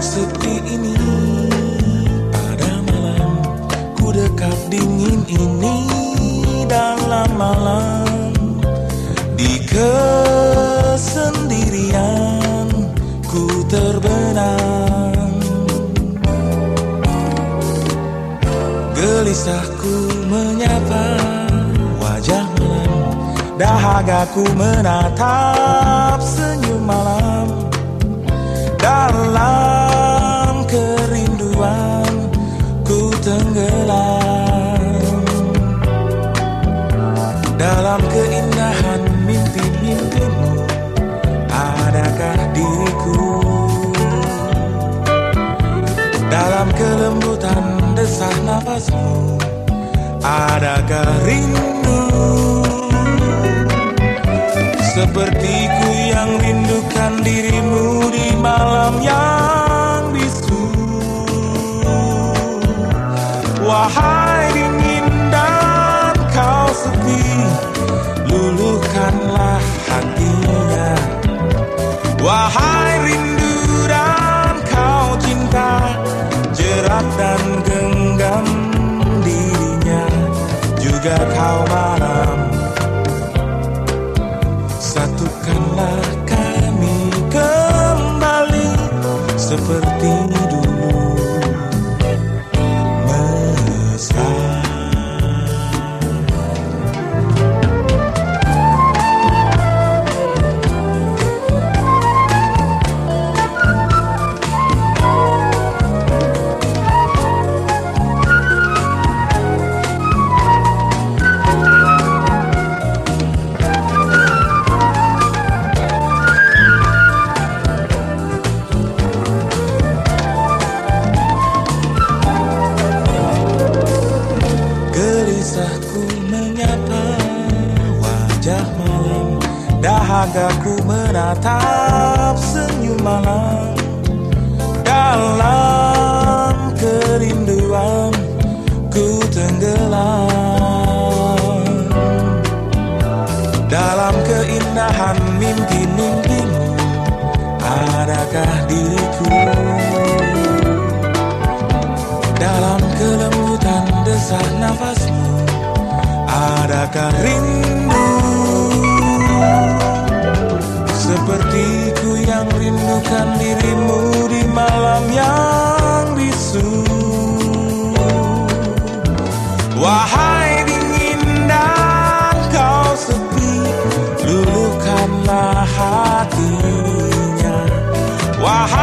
sepi ini pada malam ku dekat dingin ini dalam malam di kesendirian ku terbenam. Gelisahku menyapa wajah malam, dahagaku menatap senyum malam. Dalam kerinduan ku tenggelam, dalam keindahan mimpi-mimpimu adakah diriku, dalam kelembutan desah nafasmu adakah rindu. Sepertiku yang rindukan dirimu di malam yang bisu. Wahai dingin dan kau sepi, luluhkanlah hatinya. Wahai rindu dan kau cinta, jerat dan genggam dirinya. Juga kau malam, satukanlah kami kembali seperti dulu mesra. Gelisahku menyapa wajah malam, dahagaku menatap senyum malam. Dalam kerinduan ku tenggelam, dalam keindahan mimpi-mimpimu adakah diriku, dalam kelembutan desah nafasmu adakah rindu. Sepertiku yang rindukan dirimu di malam yang bisu. Wahai dingin dan kau sepi, luluhkanlah hatinya. Wahai